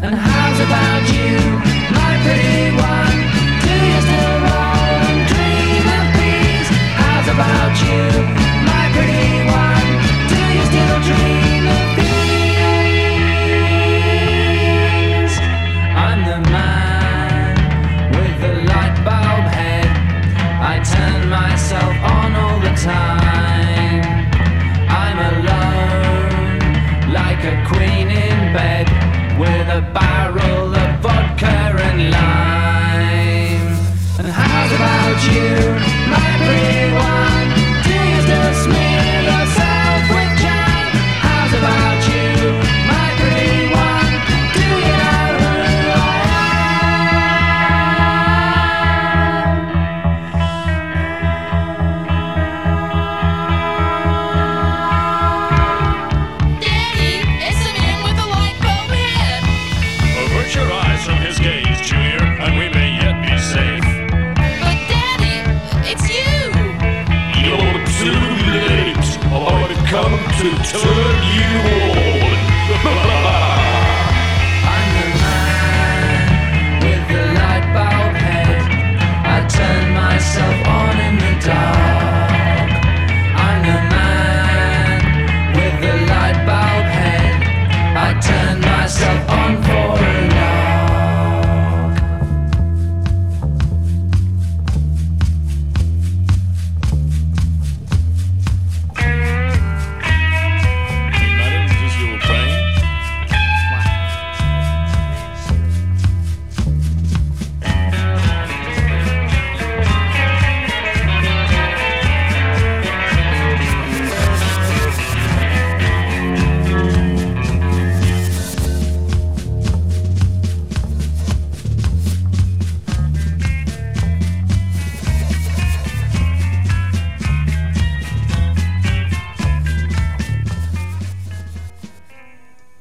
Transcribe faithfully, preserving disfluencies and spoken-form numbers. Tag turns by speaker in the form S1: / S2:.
S1: And how's about you, my pretty one? Do you still roll and dream of peace? How's about you, my pretty one? Do you still dream of peace? I'm the man with the light bulb head. I turn myself on all the time. I'm alone, like a queen in bed, with a barrel of vodka and lime. And how's about you, my pretty one? Do you still smear yourself with jam? How's about you, my pretty one? Do you know who I
S2: Daddy, it's the man with the light bulb head.
S3: Avert your eyes from his gaze, Junior, and we may yet be safe.
S2: But Daddy, it's you.
S3: You're too late. I've come to turn you